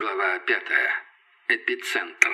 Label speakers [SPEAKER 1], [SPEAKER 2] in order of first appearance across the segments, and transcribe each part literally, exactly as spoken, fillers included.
[SPEAKER 1] Глава пятая. Эпицентр.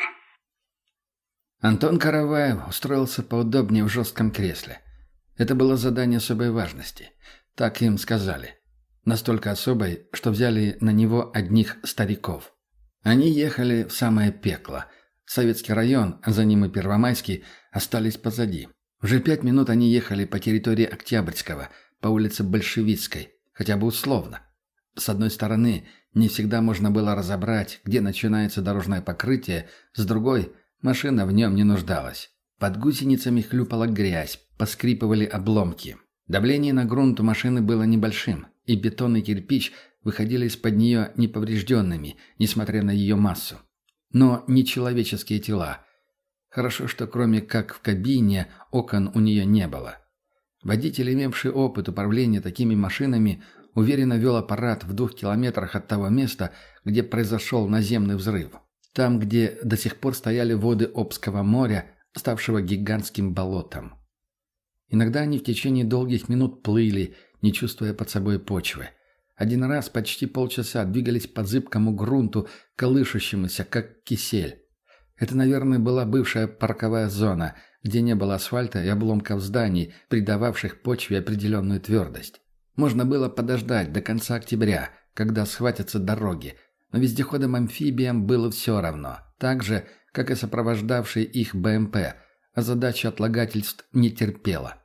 [SPEAKER 2] Антон Караваев устроился поудобнее в жестком кресле. Это было задание особой важности. Так им сказали. Настолько особой, что взяли на него одних стариков. Они ехали в самое пекло. Советский район, а за ним и Первомайский, остались позади. Уже пять минут они ехали по территории Октябрьского, по улице Большевицкой, хотя бы условно. С одной стороны, не всегда можно было разобрать, где начинается дорожное покрытие, с другой – машина в нем не нуждалась. Под гусеницами хлюпала грязь, поскрипывали обломки. Давление на грунт у машины было небольшим, и бетон и кирпич выходили из-под нее неповрежденными, несмотря на ее массу. Но не человеческие тела. Хорошо, что кроме как в кабине окон у нее не было. Водитель, имевший опыт управления такими машинами, уверенно вел аппарат в двух километрах от того места, где произошел наземный взрыв. Там, где до сих пор стояли воды Обского моря, ставшего гигантским болотом. Иногда они в течение долгих минут плыли, не чувствуя под собой почвы. Один раз почти полчаса двигались по зыбкому грунту, колышущемуся, как кисель. Это, наверное, была бывшая парковая зона, где не было асфальта и обломков зданий, придававших почве определенную твердость. Можно было подождать до конца октября, когда схватятся дороги, но вездеходам-амфибиям было все равно, так же, как и сопровождавший их БМП, а задача отлагательств не терпела.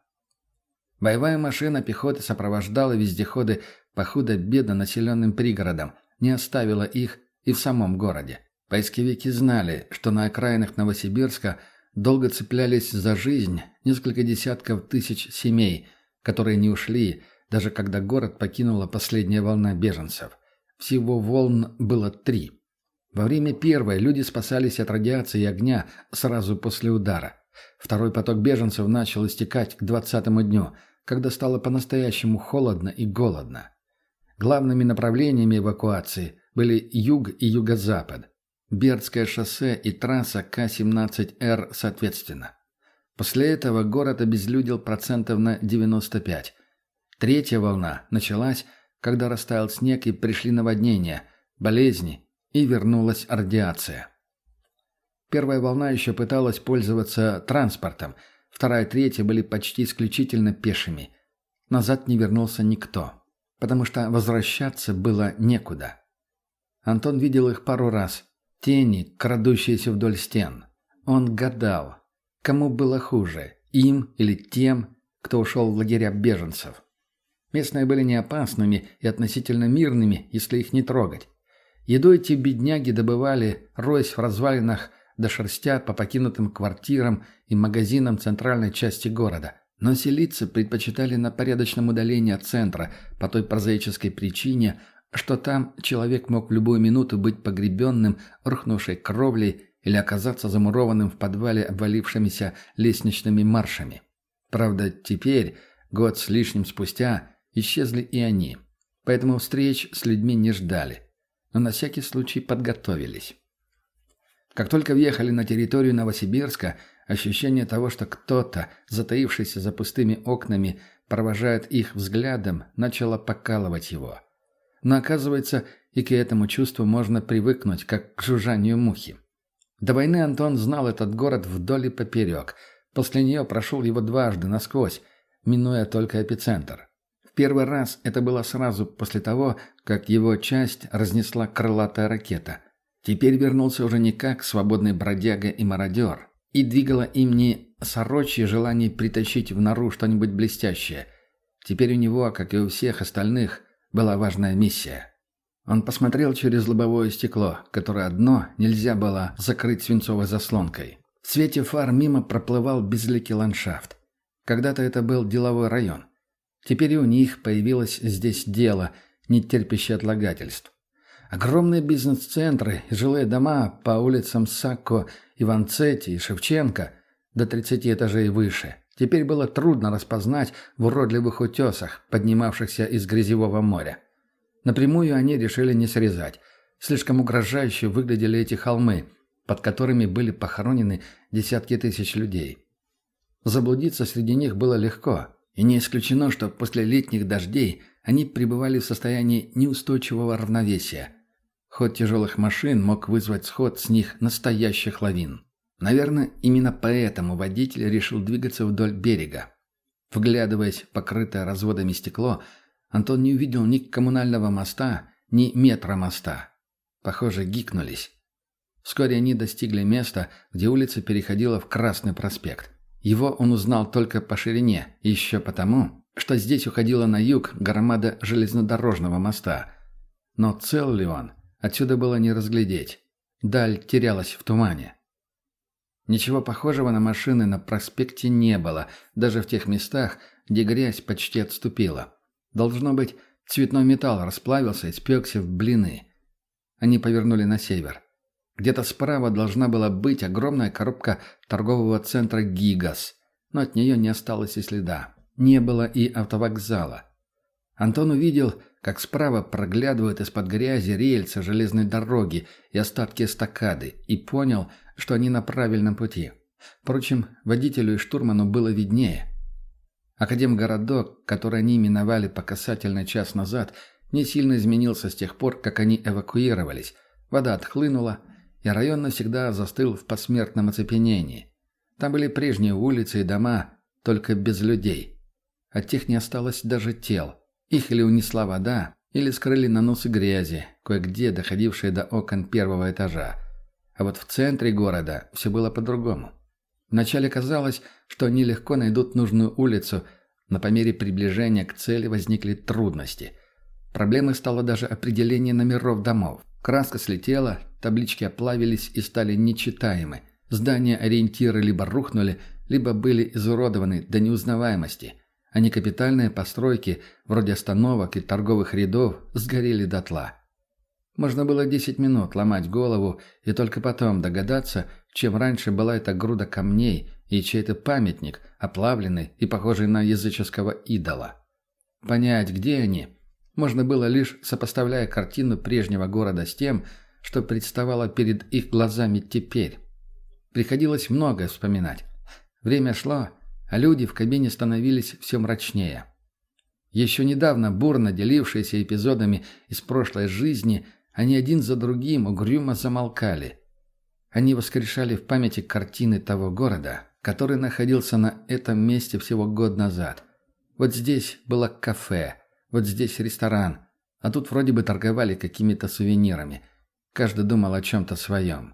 [SPEAKER 2] Боевая машина пехоты сопровождала вездеходы по худо-бедно населенным пригородам, не оставила их и в самом городе. Поисковики знали, что на окраинах Новосибирска долго цеплялись за жизнь несколько десятков тысяч семей, которые не ушли, даже когда город покинула последняя волна беженцев. Всего волн было три. Во время первой люди спасались от радиации и огня сразу после удара. Второй поток беженцев начал истекать к двадцатому дню, когда стало по-настоящему холодно и голодно. Главными направлениями эвакуации были юг и юго-запад. Бердское шоссе и трасса К семнадцать Р соответственно. После этого город обезлюдил процентов на девяносто пять. Третья волна началась, когда растаял снег и пришли наводнения, болезни и вернулась радиация. Первая волна еще пыталась пользоваться транспортом, вторая и третья были почти исключительно пешими. Назад не вернулся никто, потому что возвращаться было некуда. Антон видел их пару раз. Тени, крадущиеся вдоль стен. Он гадал, кому было хуже, им или тем, кто ушел в лагеря беженцев. Местные были не опасными и относительно мирными, если их не трогать. Еду эти бедняги добывали, роясь в развалинах, да шерстя по покинутым квартирам и магазинам центральной части города. Но селиться предпочитали на порядочном удалении от центра по той прозаической причине, что там человек мог в любую минуту быть погребенным рухнувшей кровлей или оказаться замурованным в подвале обвалившимися лестничными маршами. Правда, теперь, год с лишним спустя, исчезли и они. Поэтому встреч с людьми не ждали. Но на всякий случай подготовились. Как только въехали на территорию Новосибирска, ощущение того, что кто-то, затаившийся за пустыми окнами, провожает их взглядом, начало покалывать его. Но оказывается, и к этому чувству можно привыкнуть, как к жужжанию мухи. До войны Антон знал этот город вдоль и поперек. После нее прошел его дважды насквозь, минуя только эпицентр. В первый раз это было сразу после того, как его часть разнесла крылатая ракета. Теперь вернулся уже не как свободный бродяга и мародер. И двигало им не сорочье желание притащить в нору что-нибудь блестящее. Теперь у него, как и у всех остальных, была важная миссия. Он посмотрел через лобовое стекло, которое одно нельзя было закрыть свинцовой заслонкой. В свете фар мимо проплывал безликий ландшафт. Когда-то это был деловой район. Теперь и у них появилось здесь дело, не терпящее отлагательств. Огромные бизнес-центры и жилые дома по улицам Сакко, Иванцетти и Шевченко до тридцати этажей выше. Теперь было трудно распознать в уродливых утесах, поднимавшихся из грязевого моря. Напрямую они решили не срезать. Слишком угрожающе выглядели эти холмы, под которыми были похоронены десятки тысяч людей. Заблудиться среди них было легко, и не исключено, что после летних дождей они пребывали в состоянии неустойчивого равновесия. Ход тяжелых машин мог вызвать сход с них настоящих лавин. Наверное, именно поэтому водитель решил двигаться вдоль берега. Вглядываясь в покрытое разводами стекло, Антон не увидел ни коммунального моста, ни метра моста. Похоже, гикнулись. Вскоре они достигли места, где улица переходила в Красный проспект. Его он узнал только по ширине, еще потому, что здесь уходила на юг громада железнодорожного моста. Но цел ли он, отсюда было не разглядеть. Даль терялась в тумане. Ничего похожего на машины на проспекте не было, даже в тех местах, где грязь почти отступила. Должно быть, цветной металл расплавился и спекся в блины. Они повернули на север. Где-то справа должна была быть огромная коробка торгового центра «Гигас», но от нее не осталось и следа. Не было и автовокзала. Антон увидел, как справа проглядывают из-под грязи рельсы железной дороги и остатки эстакады, и понял, что они на правильном пути. Впрочем, водителю и штурману было виднее. Академгородок, который они миновали по касательной час назад, не сильно изменился с тех пор, как они эвакуировались. Вода отхлынула, и район навсегда застыл в посмертном оцепенении. Там были прежние улицы и дома, только без людей. От тех не осталось даже тел. Их или унесла вода, или скрыли наносы грязи, кое-где доходившие до окон первого этажа. А вот в центре города все было по-другому. Вначале казалось, что они легко найдут нужную улицу, но по мере приближения к цели возникли трудности. Проблемой стало даже определение номеров домов. Краска слетела, таблички оплавились и стали нечитаемы. Здания-ориентиры либо рухнули, либо были изуродованы до неузнаваемости, а некапитальные постройки, вроде остановок и торговых рядов, сгорели дотла. Можно было десять минут ломать голову и только потом догадаться, чем раньше была эта груда камней и чей-то памятник, оплавленный и похожий на языческого идола. Понять, где они, можно было лишь сопоставляя картину прежнего города с тем, что представало перед их глазами теперь. Приходилось многое вспоминать. Время шло, а люди в кабине становились все мрачнее. Еще недавно бурно делившиеся эпизодами из прошлой жизни, они один за другим угрюмо замолкали. Они воскрешали в памяти картины того города, который находился на этом месте всего год назад. Вот здесь было кафе, вот здесь ресторан, а тут вроде бы торговали какими-то сувенирами. Каждый думал о чем-то своем.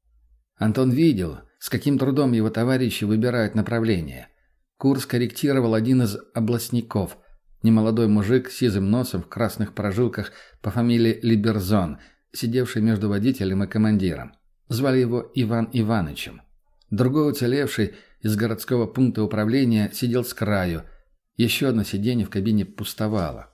[SPEAKER 2] Антон видел, с каким трудом его товарищи выбирают направление. Курс корректировал один из областников, немолодой мужик с сизым носом в красных прожилках по фамилии Либерзон, сидевший между водителем и командиром. Звали его Иван Иванычем. Другой уцелевший из городского пункта управления сидел с краю. Еще одно сиденье в кабине пустовало.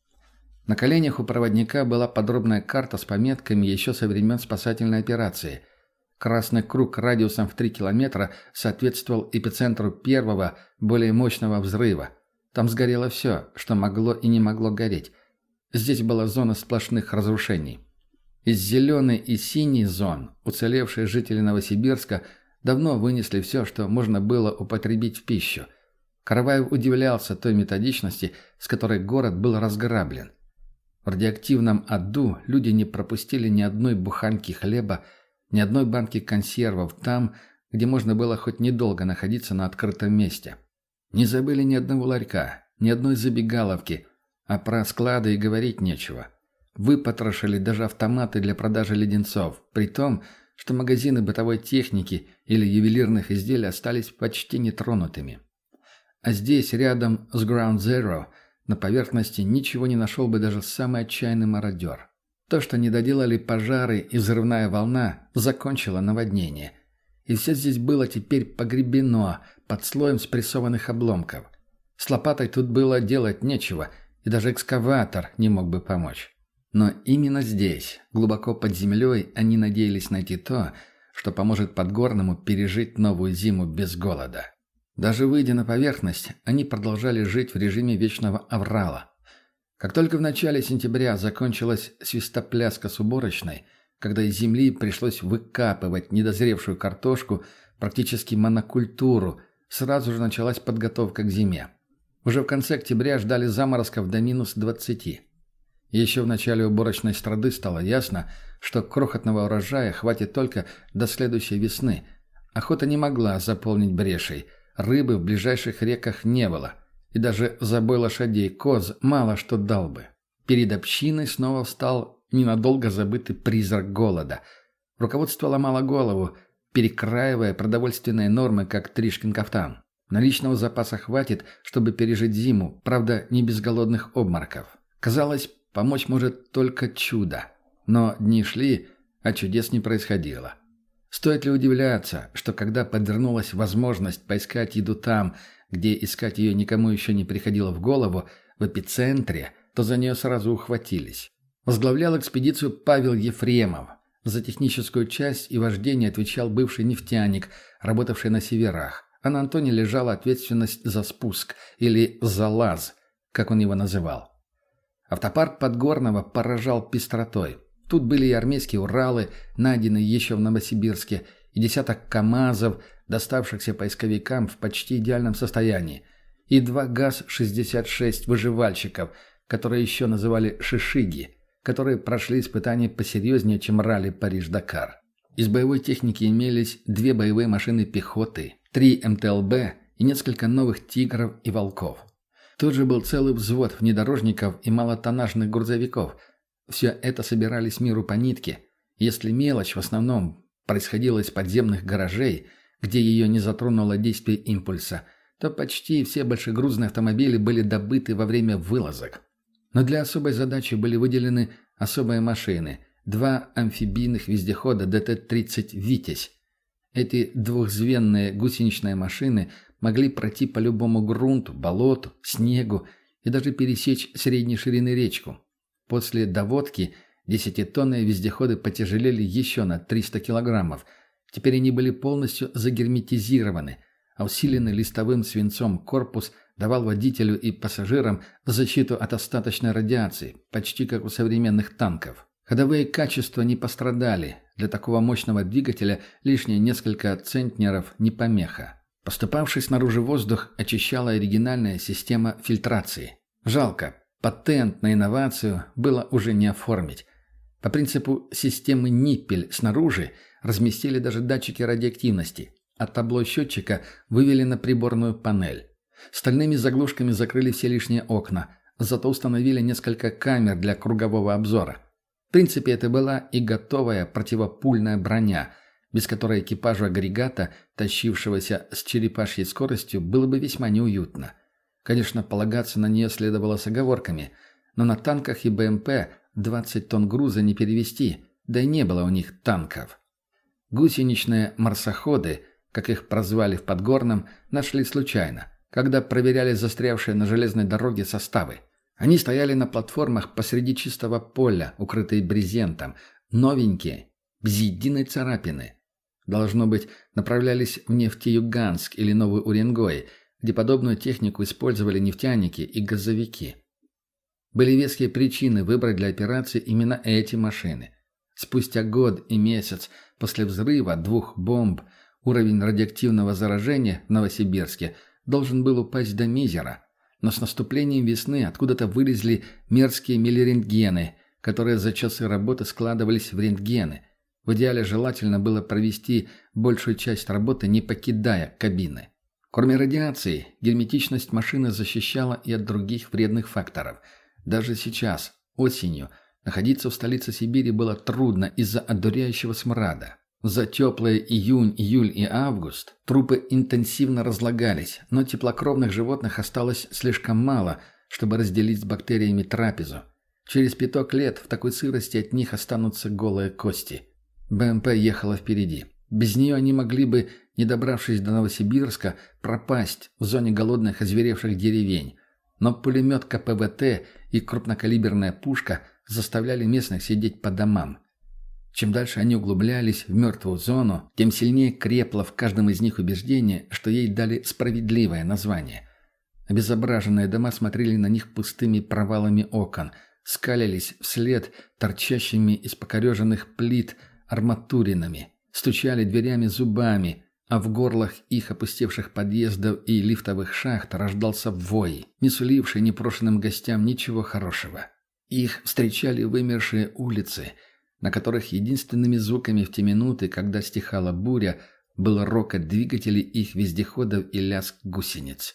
[SPEAKER 2] На коленях у проводника была подробная карта с пометками еще со времен спасательной операции. Красный круг радиусом в три километра соответствовал эпицентру первого, более мощного взрыва. Там сгорело все, что могло и не могло гореть. Здесь была зона сплошных разрушений. Из зеленой и синей зон уцелевшие жители Новосибирска давно вынесли все, что можно было употребить в пищу. Караваев удивлялся той методичности, с которой город был разграблен. В радиоактивном аду люди не пропустили ни одной буханки хлеба, ни одной банки консервов там, где можно было хоть недолго находиться на открытом месте. Не забыли ни одного ларька, ни одной забегаловки, а про склады и говорить нечего. Выпотрошили даже автоматы для продажи леденцов, при том, что магазины бытовой техники или ювелирных изделий остались почти нетронутыми. А здесь, рядом с Ground Zero, на поверхности ничего не нашел бы даже самый отчаянный мародер. То, что не доделали пожары и взрывная волна, закончило наводнение. И все здесь было теперь погребено под слоем спрессованных обломков. С лопатой тут было делать нечего, и даже экскаватор не мог бы помочь. Но именно здесь, глубоко под землей, они надеялись найти то, что поможет Подгорному пережить новую зиму без голода. Даже выйдя на поверхность, они продолжали жить в режиме вечного аврала. Как только в начале сентября закончилась свистопляска с уборочной, когда из земли пришлось выкапывать недозревшую картошку, практически монокультуру, сразу же началась подготовка к зиме. Уже в конце октября ждали заморозков до минус двадцати. Еще в начале уборочной страды стало ясно, что крохотного урожая хватит только до следующей весны. Охота не могла заполнить брешей, рыбы в ближайших реках не было, и даже забой лошадей коз мало что дал бы. Перед общиной снова встал ненадолго забытый призрак голода. Руководство ломало голову, перекраивая продовольственные нормы, как Тришкин кафтан. Наличного запаса хватит, чтобы пережить зиму, правда, не без голодных обмороков. Казалось, помочь может только чудо. Но дни шли, а чудес не происходило. Стоит ли удивляться, что когда подвернулась возможность поискать еду там, где искать ее никому еще не приходило в голову, в эпицентре, то за нее сразу ухватились. Возглавлял экспедицию Павел Ефремов. За техническую часть и вождение отвечал бывший нефтяник, работавший на северах, а на Антоне лежала ответственность за спуск, или залаз, как он его называл. Автопарк Подгорного поражал пестротой. Тут были и армейские «Уралы», найденные еще в Новосибирске, и десяток КАМАЗов, доставшихся поисковикам в почти идеальном состоянии, и два ГАЗ шестьдесят шесть выживальщиков, которые еще называли «шишиги», которые прошли испытания посерьезнее, чем ралли Париж-Дакар. Из боевой техники имелись две боевые машины пехоты, три эм тэ эл бэ и несколько новых «Тигров» и «Волков». Тут же был целый взвод внедорожников и малотоннажных грузовиков. Все это собирались миру по нитке. Если мелочь в основном происходила из подземных гаражей, где ее не затронуло действие импульса, то почти все большегрузные автомобили были добыты во время вылазок. Но для особой задачи были выделены особые машины – два амфибийных вездехода дэ тэ тридцать «Витязь». Эти двухзвенные гусеничные машины могли пройти по любому грунту, болоту, снегу и даже пересечь средней ширины речку. После доводки десятитонные вездеходы потяжелели еще на триста килограммов. Теперь они были полностью загерметизированы, а усиленный листовым свинцом корпус давал водителю и пассажирам защиту от остаточной радиации, почти как у современных танков. Ходовые качества не пострадали. Для такого мощного двигателя лишние несколько центнеров не помеха. Поступавший снаружи воздух очищала оригинальная система фильтрации. Жалко, патент на инновацию было уже не оформить. По принципу системы «Ниппель» снаружи разместили даже датчики радиоактивности, а табло счетчика вывели на приборную панель. Стальными заглушками закрыли все лишние окна, зато установили несколько камер для кругового обзора. В принципе, это была и готовая противопульная броня, без которой экипажу агрегата, тащившегося с черепашьей скоростью, было бы весьма неуютно. Конечно, полагаться на нее следовало с оговорками, но на танках и бэ эм пэ двадцать тонн груза не перевезти, да и не было у них танков. Гусеничные марсоходы, как их прозвали в Подгорном, нашли случайно, когда проверяли застрявшие на железной дороге составы. Они стояли на платформах посреди чистого поля, укрытые брезентом, новенькие, без единой царапины. Должно быть, направлялись в Нефтеюганск или Новый Уренгой, где подобную технику использовали нефтяники и газовики. Были веские причины выбрать для операции именно эти машины. Спустя год и месяц после взрыва двух бомб уровень радиоактивного заражения в Новосибирске должен был упасть до мизера. Но с наступлением весны откуда-то вылезли мерзкие миллирентгены, которые за часы работы складывались в рентгены. В идеале желательно было провести большую часть работы, не покидая кабины. Кроме радиации, герметичность машины защищала и от других вредных факторов. Даже сейчас, осенью, находиться в столице Сибири было трудно из-за одуряющего смрада. За теплые июнь, июль и август трупы интенсивно разлагались, но теплокровных животных осталось слишком мало, чтобы разделить с бактериями трапезу. Через пяток лет в такой сырости от них останутся голые кости. бэ эм пэ ехала впереди. Без нее они могли бы, не добравшись до Новосибирска, пропасть в зоне голодных озверевших деревень. Но пулемет ка пэ вэ тэ и крупнокалиберная пушка заставляли местных сидеть по домам. Чем дальше они углублялись в мертвую зону, тем сильнее крепло в каждом из них убеждение, что ей дали справедливое название. Обезображенные дома смотрели на них пустыми провалами окон, скалились вслед торчащими из покореженных плит арматуринами, стучали дверями зубами, а в горлах их опустевших подъездов и лифтовых шахт рождался вой, не суливший непрошенным гостям ничего хорошего. Их встречали вымершие улицы, на которых единственными звуками в те минуты, когда стихала буря, был рокот двигателей их вездеходов и лязг гусениц.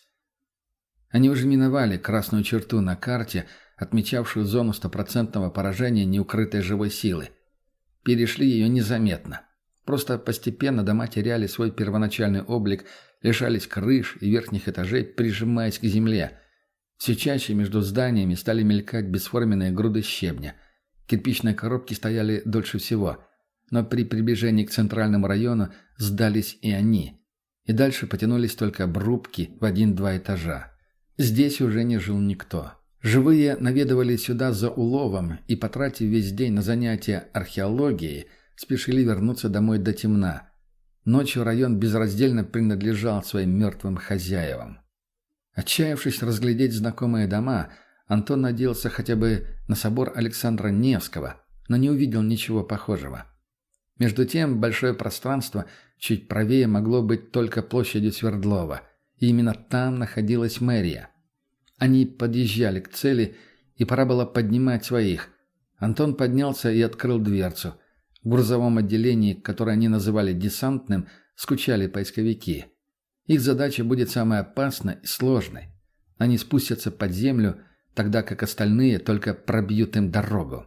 [SPEAKER 2] Они уже миновали красную черту на карте, отмечавшую зону стопроцентного поражения неукрытой живой силы. Перешли ее незаметно. Просто постепенно дома теряли свой первоначальный облик, лишались крыш и верхних этажей, прижимаясь к земле. Все чаще между зданиями стали мелькать бесформенные груды щебня. Кирпичные коробки стояли дольше всего, но при приближении к центральному району сдались и они. И дальше потянулись только обрубки в один-два этажа. Здесь уже не жил никто. Живые наведывались сюда за уловом и, потратив весь день на занятия археологией, спешили вернуться домой до темна. Ночью район безраздельно принадлежал своим мертвым хозяевам. Отчаявшись разглядеть знакомые дома, Антон надеялся хотя бы на собор Александра Невского, но не увидел ничего похожего. Между тем, большое пространство чуть правее могло быть только площадью Свердлова, и именно там находилась мэрия. Они подъезжали к цели, и пора было поднимать своих. Антон поднялся и открыл дверцу. В грузовом отделении, которое они называли десантным, скучали поисковики. Их задача будет самой опасной и сложной. Они спустятся под землю, тогда как остальные только пробьют им дорогу.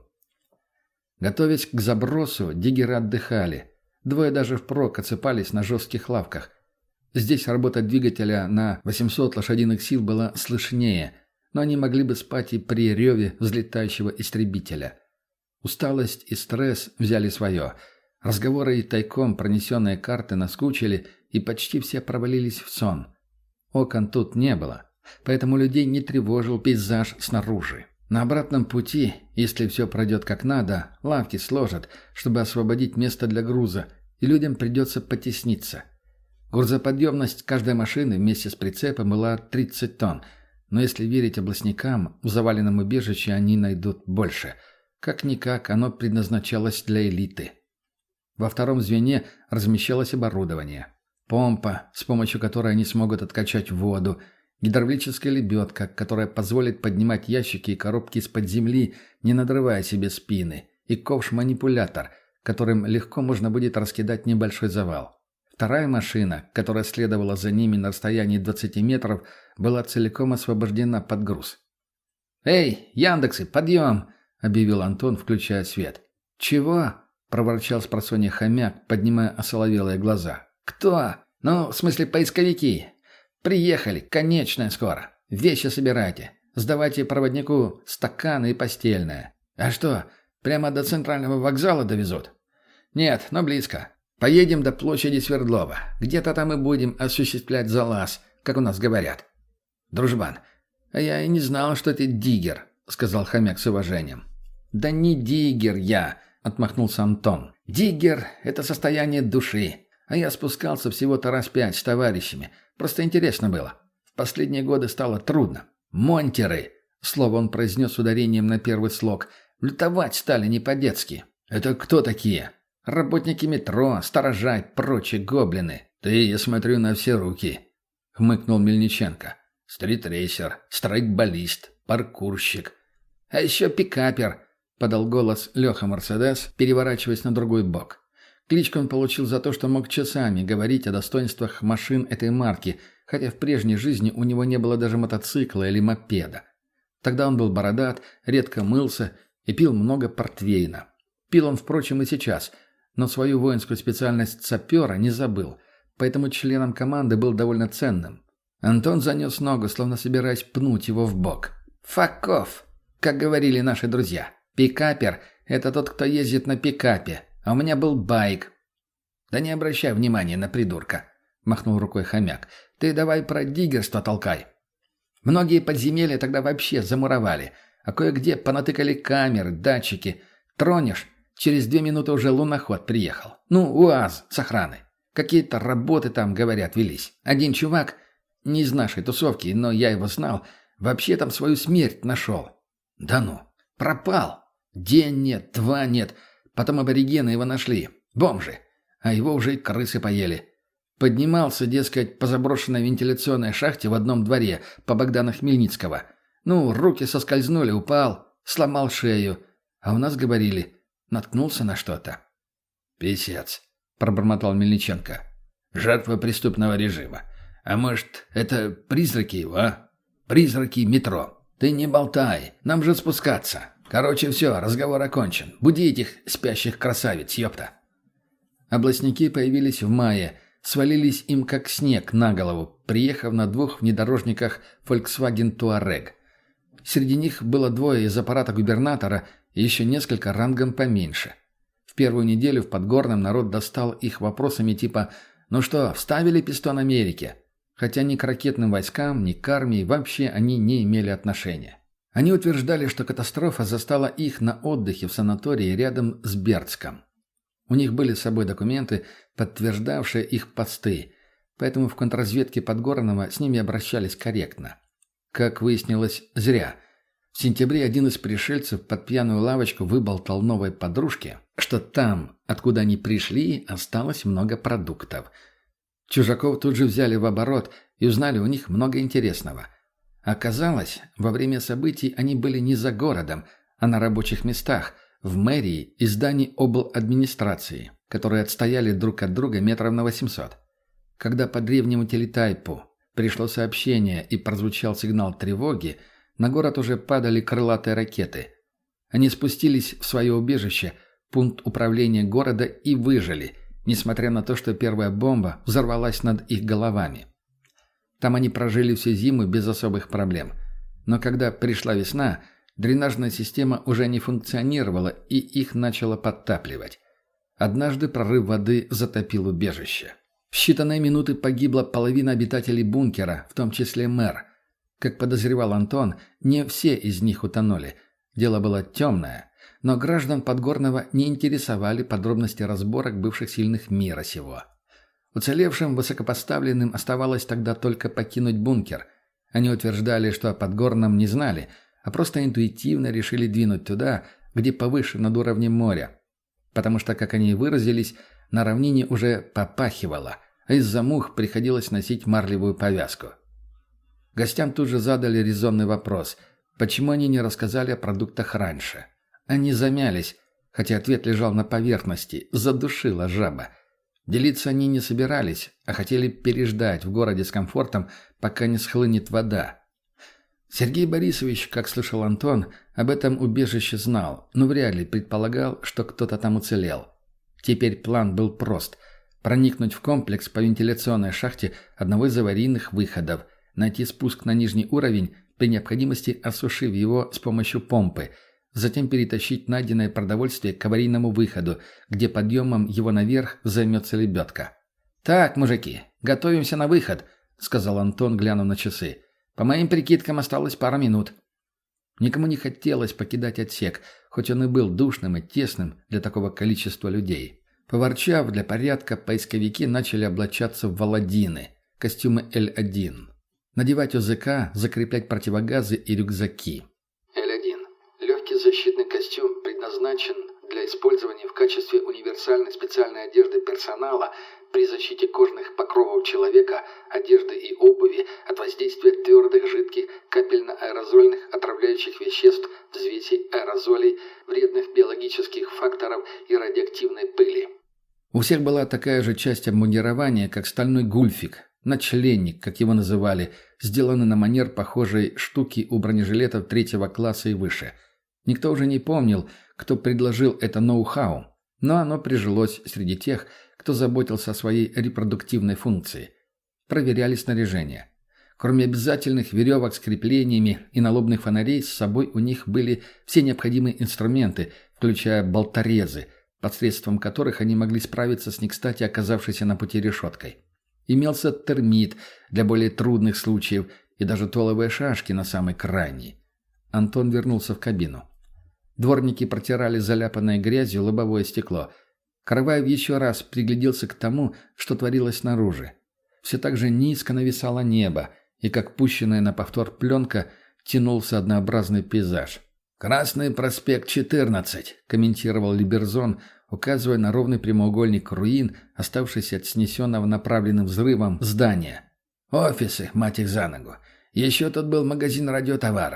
[SPEAKER 2] Готовясь к забросу, диггеры отдыхали. Двое даже впрок отсыпались на жестких лавках. Здесь работа двигателя на восемьсот лошадиных сил была слышнее, но они могли бы спать и при реве взлетающего истребителя. Усталость и стресс взяли свое. Разговоры и тайком пронесенные карты наскучили, и почти все провалились в сон. Окон тут не было, поэтому людей не тревожил пейзаж снаружи. На обратном пути, если все пройдет как надо, лавки сложат, чтобы освободить место для груза, и людям придется потесниться. Грузоподъемность каждой машины вместе с прицепом была тридцать тонн, но если верить областникам, в заваленном убежище они найдут больше. Как-никак оно предназначалось для элиты. Во втором звене размещалось оборудование. Помпа, с помощью которой они смогут откачать воду, гидравлическая лебедка, которая позволит поднимать ящики и коробки из-под земли, не надрывая себе спины, и ковш-манипулятор, которым легко можно будет раскидать небольшой завал. Вторая машина, которая следовала за ними на расстоянии двадцати метров, была целиком освобождена под груз. «Эй, Яндексы, подъем!» — объявил Антон, включая свет. «Чего?» — проворчал спросонья хомяк, поднимая осоловелые глаза. «Кто? Ну, в смысле, поисковики. Приехали, конечная скоро. Вещи собирайте. Сдавайте проводнику стаканы и постельное. А что, прямо до центрального вокзала довезут? Нет, но близко. Поедем до площади Свердлова. Где-то там и будем осуществлять залаз, как у нас говорят. Дружбан, а я и не знал, что ты диггер», — сказал хомяк с уважением. «Да не диггер я», — отмахнулся Антон. «Диггер — это состояние души. А я спускался всего-то раз пять с товарищами. Просто интересно было. В последние годы стало трудно. Монтеры, слово он произнес с ударением на первый слог, лютовать стали не по-детски. Это кто такие? Работники метро, сторожа и прочие гоблины. Ты, я смотрю, на все руки, хмыкнул Мельниченко. Стритрейсер, страйкболист, паркурщик. А еще пикапер, подал голос Леха Мерседес, переворачиваясь на другой бок. Кличку он получил за то, что мог часами говорить о достоинствах машин этой марки, хотя в прежней жизни у него не было даже мотоцикла или мопеда. Тогда он был бородат, редко мылся и пил много портвейна. Пил он, впрочем, и сейчас, но свою воинскую специальность сапера не забыл, поэтому членом команды был довольно ценным. Антон занес ногу, словно собираясь пнуть его в бок. «Факов», как говорили наши друзья. «Пикапер — это тот, кто ездит на пикапе. А у меня был байк». «Да не обращай внимания на придурка», — махнул рукой хомяк. «Ты давай про диггерство толкай. Многие подземелья тогда вообще замуровали, а кое-где понатыкали камеры, датчики. Тронешь, через две минуты уже луноход приехал. Ну, УАЗ с охраной. Какие-то работы там, говорят, велись. Один чувак, не из нашей тусовки, но я его знал, вообще там свою смерть нашел. Да ну, пропал. День нет, два нет». Потом аборигены его нашли. Бомжи. А его уже и крысы поели. Поднимался, дескать, по заброшенной вентиляционной шахте в одном дворе, по Богдана Хмельницкого. Ну, руки соскользнули, упал. Сломал шею. А у нас говорили, наткнулся на что-то.
[SPEAKER 3] «Писец», — пробормотал Мельниченко. «Жертва преступного режима. А может, это призраки его, а? Призраки метро. Ты не болтай, нам же спускаться. Короче, все, разговор окончен. Буди этих спящих красавиц, ёпта».
[SPEAKER 2] Областники появились в мае, свалились им как снег на голову, приехав на двух внедорожниках Volkswagen Touareg. Среди них было двое из аппарата губернатора и еще несколько рангом поменьше. В первую неделю в Подгорном народ достал их вопросами типа «Ну что, вставили пистон Америке?» Хотя ни к ракетным войскам, ни к армии вообще они не имели отношения. Они утверждали, что катастрофа застала их на отдыхе в санатории рядом с Бердском. У них были с собой документы, подтверждавшие их посты, поэтому в контрразведке Подгорного с ними обращались корректно. Как выяснилось, зря. В сентябре один из пришельцев под пьяную лавочку выболтал новой подружке, что там, откуда они пришли, осталось много продуктов. Чужаков тут же взяли в оборот и узнали у них много интересного. Оказалось, во время событий они были не за городом, а на рабочих местах, в мэрии и здании обладминистрации, которые отстояли друг от друга метров на восемьсот. Когда по древнему телетайпу пришло сообщение и прозвучал сигнал тревоги, на город уже падали крылатые ракеты. Они спустились в свое убежище, пункт управления города, и выжили, несмотря на то, что первая бомба взорвалась над их головами. Там они прожили всю зиму без особых проблем. Но когда пришла весна, дренажная система уже не функционировала, и их начало подтапливать. Однажды прорыв воды затопил убежище. В считанные минуты погибла половина обитателей бункера, в том числе мэр. Как подозревал Антон, не все из них утонули. Дело было темное, но граждан Подгорного не интересовали подробности разборок бывших сильных мира сего. Уцелевшим высокопоставленным оставалось тогда только покинуть бункер. Они утверждали, что о Подгорном не знали, а просто интуитивно решили двинуть туда, где повыше над уровнем моря. Потому что, как они выразились, на равнине уже попахивало, а из-за мух приходилось носить марлевую повязку. Гостям тут же задали резонный вопрос, почему они не рассказали о продуктах раньше. Они замялись, хотя ответ лежал на поверхности, задушила жаба. Делиться они не собирались, а хотели переждать в городе с комфортом, пока не схлынет вода. Сергей Борисович, как слышал Антон, об этом убежище знал, но вряд ли предполагал, что кто-то там уцелел. Теперь план был прост – проникнуть в комплекс по вентиляционной шахте одного из аварийных выходов, найти спуск на нижний уровень, при необходимости осушив его с помощью помпы, затем перетащить найденное продовольствие к аварийному выходу, где подъемом его наверх займется лебедка. «Так, мужики, готовимся на выход», – сказал Антон, глянув на часы. «По моим прикидкам осталось пара минут». Никому не хотелось покидать отсек, хоть он и был душным и тесным для такого количества людей. Поворчав для порядка, поисковики начали облачаться в володины, костюмы Эль один. Надевать ОЗК, закреплять противогазы и рюкзаки.
[SPEAKER 4] Эль один. Легкий защитный костюм предназначен для использования в качестве универсальной специальной одежды персонала при защите кожных покровов человека, одежды и обуви от воздействия твердых, жидких, капельно-аэрозольных отравляющих веществ, взвесей, аэрозолей, вредных биологических факторов и радиоактивной пыли.
[SPEAKER 2] У всех была такая же часть обмундирования, как стальной гульфик, начленник, как его называли, сделанный на манер похожей штуки у бронежилетов третьего класса и выше. Никто уже не помнил, кто предложил это ноу-хау, но оно прижилось среди тех, кто заботился о своей репродуктивной функции. Проверяли снаряжение. Кроме обязательных веревок с креплениями и налобных фонарей, с собой у них были все необходимые инструменты, включая болторезы, посредством которых они могли справиться с некстати оказавшейся на пути решеткой. Имелся термит для более трудных случаев и даже толовые шашки на самый крайний. Антон вернулся в кабину. Дворники протирали заляпанной грязью лобовое стекло. Караваев еще раз пригляделся к тому, что творилось снаружи. Все так же низко нависало небо, и, как пущенная на повтор пленка, тянулся однообразный пейзаж.
[SPEAKER 3] «Красный проспект четырнадцать», — комментировал
[SPEAKER 2] Либерзон, указывая на ровный прямоугольник руин, оставшийся от снесенного направленным взрывом здания.
[SPEAKER 3] «Офисы, мать их за ногу. Еще тут был магазин радиотоваров.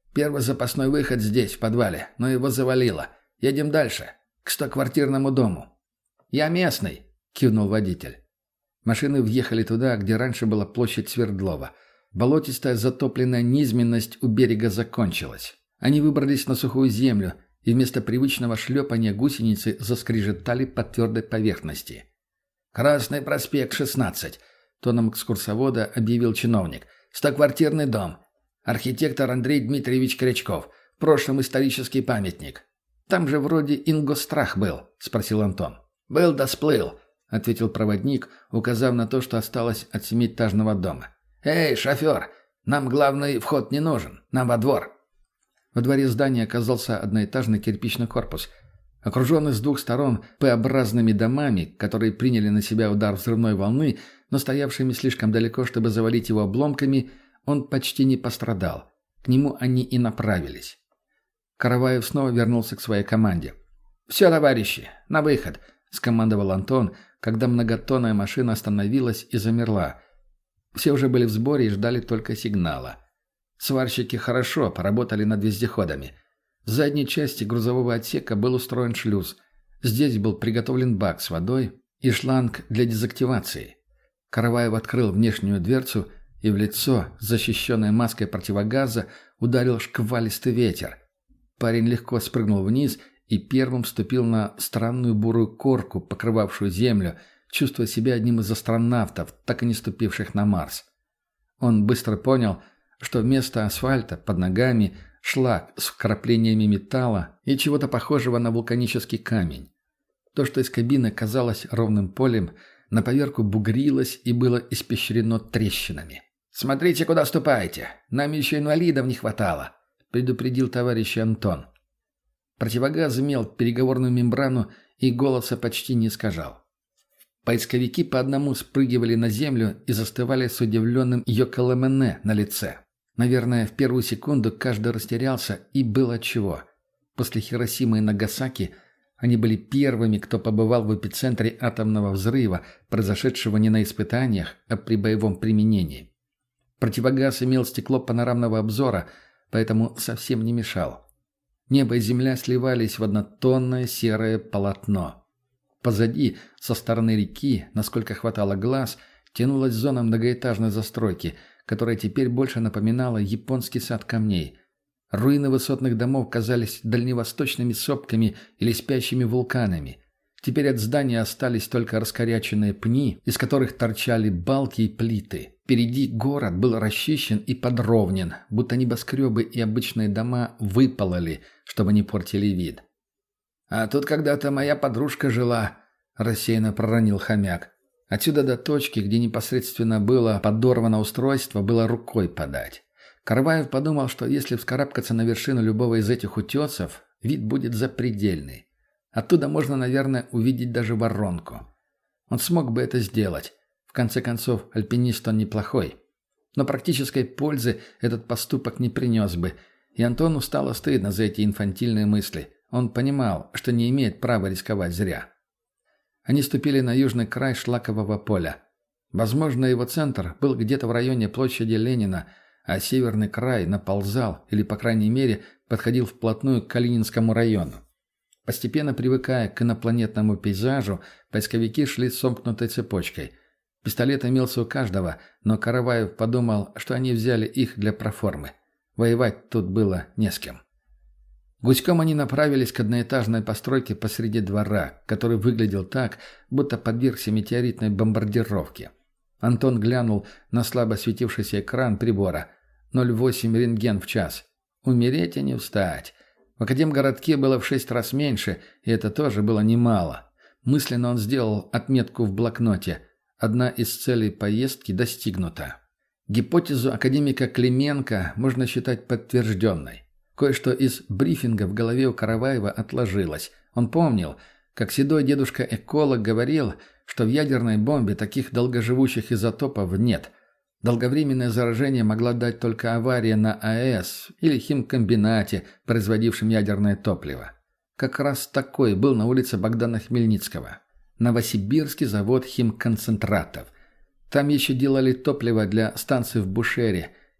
[SPEAKER 3] Первый запасной выход здесь, в подвале, но его завалило. Едем дальше, к стоквартирному дому». «Я местный», — кивнул водитель. Машины въехали туда, где раньше была площадь Свердлова. Болотистая затопленная низменность у берега закончилась. Они выбрались на сухую землю, и вместо привычного шлепания гусеницы заскрежетали по твердой поверхности. «Красный проспект, шестнадцать», — тоном экскурсовода объявил чиновник. «Стоквартирный дом. Архитектор Андрей Дмитриевич Крячков. В прошлом исторический памятник». «Там же вроде ингосстрах был», — спросил Антон. «Был да сплыл», — ответил проводник, указав на то, что осталось от семиэтажного дома. «Эй, шофер, нам главный вход не нужен. Нам во двор». Во дворе здания оказался одноэтажный кирпичный корпус. Окруженный с двух сторон П-образными домами, которые приняли на себя удар взрывной волны, но стоявшими слишком далеко, чтобы завалить его обломками, он почти не пострадал. К нему они и направились. Караваев снова вернулся к своей команде. «Все, товарищи, на выход!» — скомандовал Антон, когда многотонная машина остановилась и замерла. Все уже были в сборе и ждали только сигнала. Сварщики хорошо поработали над вездеходами. В задней части грузового отсека был устроен шлюз. Здесь был приготовлен бак с водой и шланг для дезактивации. Караваев открыл внешнюю дверцу, и в лицо, защищенное маской противогаза, ударил шквалистый ветер. Парень легко спрыгнул вниз и первым ступил на странную бурую корку, покрывавшую землю, чувствуя себя одним из астронавтов, так и не ступивших на Марс. Он быстро понял, что вместо асфальта под ногами шлак с вкраплениями металла и чего-то похожего на вулканический камень. То, что из кабины казалось ровным полем, на поверку бугрилось и было испещрено трещинами. «Смотрите, куда ступаете! Нам еще инвалидов не хватало!» — предупредил товарищ Антон. Противогаз имел переговорную мембрану и голоса почти не искажал. Поисковики по одному спрыгивали на землю и застывали с удивленным йоколэмэне на лице. Наверное, в первую секунду каждый растерялся, и было чего. После Хиросимы и Нагасаки они были первыми, кто побывал в эпицентре атомного взрыва, произошедшего не на испытаниях, а при боевом применении. Противогаз имел стекло панорамного обзора, поэтому совсем не мешал. Небо и земля сливались в однотонное серое полотно. Позади, со стороны реки, насколько хватало глаз, тянулась зона многоэтажной застройки, которая теперь больше напоминала японский сад камней. Руины высотных домов казались дальневосточными сопками или спящими вулканами. Теперь от здания остались только раскоряченные пни, из которых торчали балки и плиты. Впереди город был расчищен и подровнен, будто небоскребы и обычные дома выпололи, чтобы не портили вид. «А тут когда-то моя подружка жила», — рассеянно проронил хомяк. Отсюда до точки, где непосредственно было подорвано устройство, было рукой подать. Караваев подумал, что если вскарабкаться на вершину любого из этих утесов, вид будет запредельный. Оттуда можно, наверное, увидеть даже воронку. Он смог бы это сделать. В конце концов, альпинист он неплохой. Но практической пользы этот поступок не принес бы, и Антону стало стыдно за эти инфантильные мысли. Он понимал, что не имеет права рисковать зря. Они ступили на южный край шлакового поля. Возможно, его центр был где-то в районе площади Ленина, а северный край наползал, или, по крайней мере, подходил вплотную к Калининскому району. Постепенно привыкая к инопланетному пейзажу, поисковики шли сомкнутой цепочкой. Пистолет имелся у каждого, но Караваев подумал, что они взяли их для проформы. Воевать тут было не с кем. Гуськом они направились к одноэтажной постройке посреди двора, который выглядел так, будто подвергся метеоритной бомбардировке. Антон глянул на слабо светившийся экран прибора. ноль целых восемь десятых рентген в час. Умереть и не встать. В Академгородке было в шесть раз меньше, и это тоже было немало. Мысленно он сделал отметку в блокноте. Одна из целей поездки достигнута. Гипотезу академика Клименко можно считать подтвержденной. Кое-что из брифинга в голове у Караваева отложилось. Он помнил, как седой дедушка-эколог говорил, что в ядерной бомбе таких долгоживущих изотопов нет. Долговременное заражение могла дать только авария на АЭС или химкомбинате, производившем ядерное топливо. Как раз такой был на улице Богдана Хмельницкого. Новосибирский завод химконцентратов. Там еще делали топливо для станции в Бушере,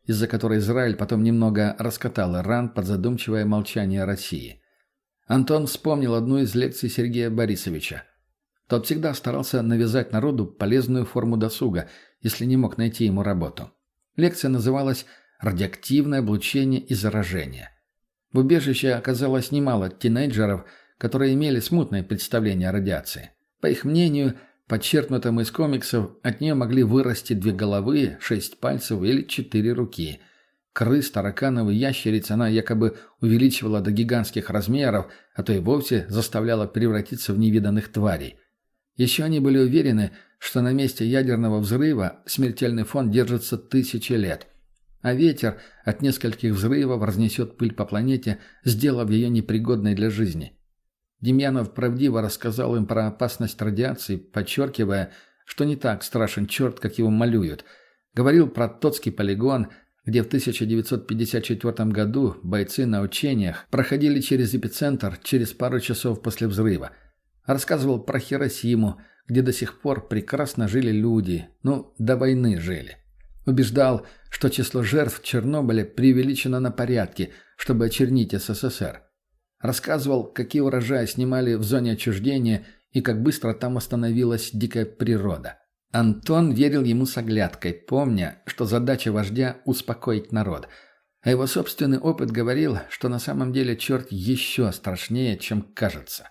[SPEAKER 2] из-за которой Израиль потом немного раскатал Иран под задумчивое молчание России. Антон вспомнил одну из лекций Сергея Борисовича. Тот всегда старался навязать народу полезную форму досуга, если не мог найти ему работу. Лекция называлась «Радиоактивное облучение и заражение». В убежище оказалось немало тинейджеров, которые имели смутное представление о радиации. По их мнению, подчеркнутому из комиксов, от нее могли вырасти две головы, шесть пальцев или четыре руки. Крыс, тараканов и ящериц она якобы увеличивала до гигантских размеров, а то и вовсе заставляла превратиться в невиданных тварей. Еще они были уверены, что на месте ядерного взрыва смертельный фон держится тысячи лет, а ветер от нескольких взрывов разнесет пыль по планете, сделав ее непригодной для жизни. Демьянов правдиво рассказал им про опасность радиации, подчеркивая, что не так страшен черт, как его малюют. Говорил про Тотский полигон, где в тысяча девятьсот пятьдесят четвёртом году бойцы на учениях проходили через эпицентр через пару часов после взрыва. Рассказывал про Хиросиму, где до сих пор прекрасно жили люди, ну, до войны жили. Убеждал, что число жертв Чернобыля преувеличено на порядки, чтобы очернить СССР. Рассказывал, какие урожаи снимали в зоне отчуждения и как быстро там остановилась дикая природа. Антон верил ему с оглядкой, помня, что задача вождя – успокоить народ. А его собственный опыт говорил, что на самом деле черт еще страшнее, чем кажется.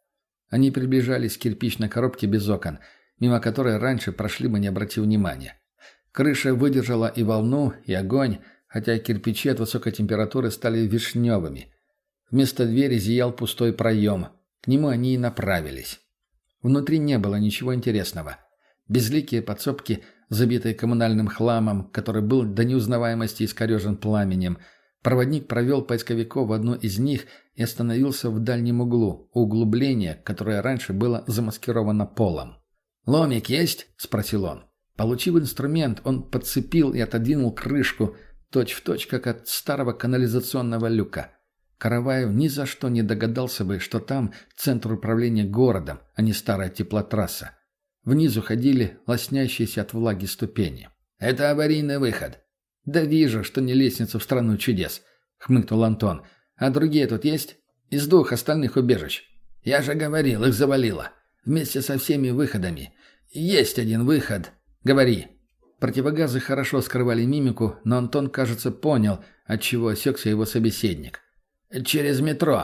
[SPEAKER 2] Они приближались к кирпичной коробке без окон, мимо которой раньше прошли бы, не обратив внимания. Крыша выдержала и волну, и огонь, хотя кирпичи от высокой температуры стали вишневыми. Вместо двери зиял пустой проем. К нему они и направились. Внутри не было ничего интересного. Безликие подсобки, забитые коммунальным хламом, который был до неузнаваемости искорежен пламенем. Проводник провел поисковиков в одну из них и остановился в дальнем углу, у углубления, которое раньше было замаскировано полом. «Ломик есть?» – спросил он. Получив инструмент, он подцепил и отодвинул крышку, точь-в-точь, как от старого канализационного люка. Караваев ни за что не догадался бы, что там центр управления городом, а не старая теплотрасса. Вниз уходили лоснящиеся от влаги ступени. «Это аварийный выход». «Да вижу, что не лестница в страну чудес», — хмыкнул Антон. «А другие тут есть? Из двух остальных убежищ». «Я же говорил, их завалило. Вместе со всеми выходами. Есть один выход. Говори». Противогазы хорошо скрывали мимику, но Антон, кажется, понял, отчего осекся его собеседник. «Через метро».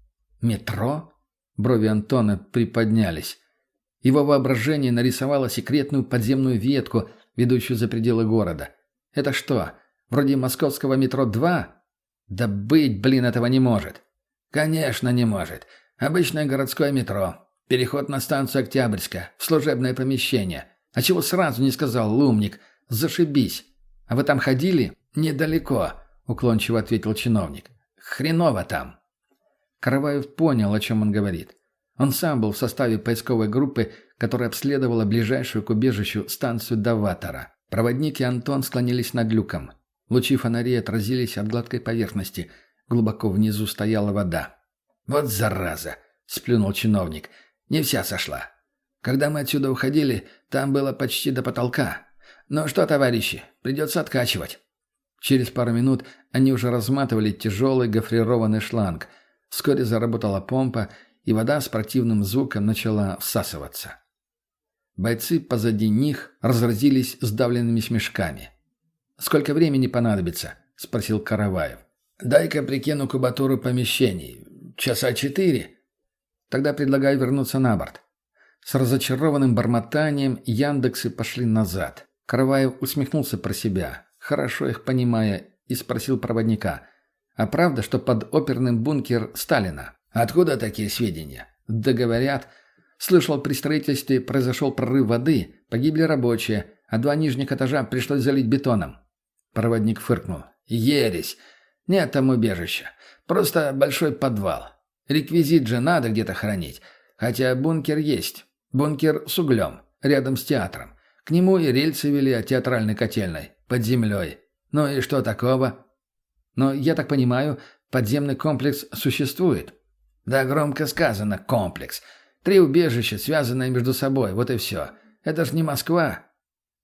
[SPEAKER 2] «Метро?» Брови Антона приподнялись. Его воображение нарисовало секретную подземную ветку, ведущую за пределы города. «Это что, вроде московского метро-два?» «Да быть, блин, этого не может». «Конечно не может. Обычное городское метро. Переход на станцию Октябрьская, в служебное помещение. А чего сразу не сказал, Лумник? Зашибись. А вы там ходили?» «Недалеко», — уклончиво ответил чиновник. «Хреново там». Караваев понял, о чем он говорит. Он сам был в составе поисковой группы, которая обследовала ближайшую к убежищу станцию Даватора. Проводник и Антон склонились над люком. Лучи фонарей отразились от гладкой поверхности. Глубоко внизу стояла вода. «Вот зараза!» — сплюнул чиновник. «Не вся сошла. Когда мы отсюда уходили, там было почти до потолка. Ну что, товарищи, придется откачивать». Через пару минут они уже разматывали тяжелый гофрированный шланг. Вскоре заработала помпа, и вода с противным звуком начала всасываться. Бойцы позади них разразились сдавленными смешками. «Сколько времени понадобится?» — спросил Караваев. «Дай-ка прикину кубатуру помещений. Часа четыре?» «Тогда предлагаю вернуться на борт». С разочарованным бормотанием яндексы пошли назад. Караваев усмехнулся про себя, хорошо их понимая, и спросил проводника. «А правда, что под оперным бункер Сталина?» «Откуда такие сведения?» «Да говорят. Слышал, при строительстве произошел прорыв воды, погибли рабочие, а два нижних этажа пришлось залить бетоном». Проводник фыркнул. «Ересь. Нет там убежища. Просто большой подвал. Реквизит же надо где-то хранить. Хотя бункер есть. Бункер с углем, рядом с театром. К нему и рельсы вели от театральной котельной, под землей. Ну и что такого?» «Но, я так понимаю, подземный комплекс существует». «Да громко сказано, комплекс. Три убежища, связанные между собой, вот и все. Это ж не Москва».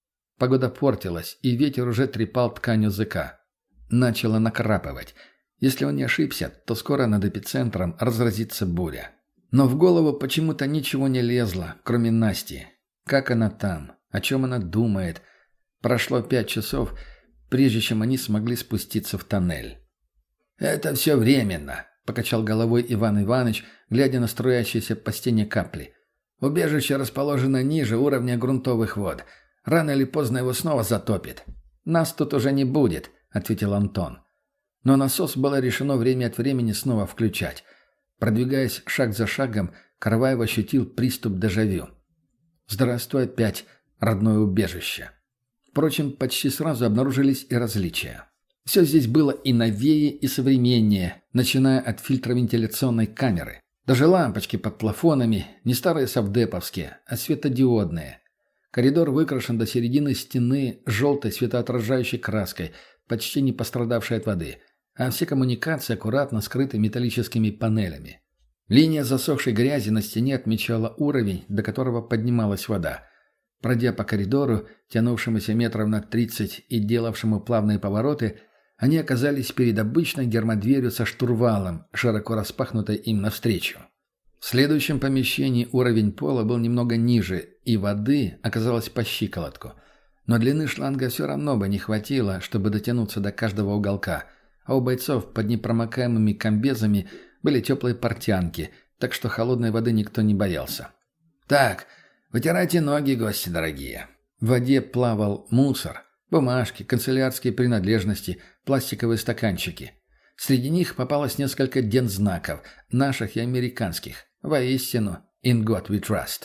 [SPEAKER 2] Погода портилась, и ветер уже трепал ткань языка. Начало накрапывать. Если он не ошибся, то скоро над эпицентром разразится буря. Но в голову почему-то ничего не лезло, кроме Насти. Как она там? О чем она думает? Прошло пять часов, прежде чем они смогли спуститься в тоннель. «Это все временно», — покачал головой Иван Иванович, глядя на струящиеся по стене капли. «Убежище расположено ниже уровня грунтовых вод. Рано или поздно его снова затопит». «Нас тут уже не будет», — ответил Антон. Но насос было решено время от времени снова включать. Продвигаясь шаг за шагом, Караваев ощутил приступ дежавю. «Здравствуй опять, родное убежище». Впрочем, почти сразу обнаружились и различия. Все здесь было и новее, и современнее, начиная от фильтровентиляционной камеры. Даже лампочки под плафонами, не старые совдеповские, а светодиодные. Коридор выкрашен до середины стены желтой светоотражающей краской, почти не пострадавшей от воды, а все коммуникации аккуратно скрыты металлическими панелями. Линия засохшей грязи на стене отмечала уровень, до которого поднималась вода. Пройдя по коридору, тянувшемуся метров на тридцать и делавшему плавные повороты, они оказались перед обычной гермодверью со штурвалом, широко распахнутой им навстречу. В следующем помещении уровень пола был немного ниже, и воды оказалось по щиколотку. Но длины шланга все равно бы не хватило, чтобы дотянуться до каждого уголка, а у бойцов под непромокаемыми комбезами были теплые портянки, так что холодной воды никто не боялся. «Так, вытирайте ноги, гости дорогие». В воде плавал мусор, бумажки, канцелярские принадлежности, пластиковые стаканчики. Среди них попалось несколько дензнаков, наших и американских. Воистину, in God we trust.